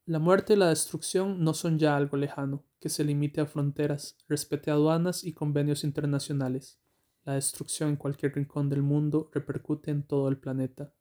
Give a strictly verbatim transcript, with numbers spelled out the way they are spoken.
La muerte y la destrucción no son ya algo lejano, que se limite a fronteras, respete aduanas y convenios internacionales. La destrucción en cualquier rincón del mundo repercute en todo el planeta.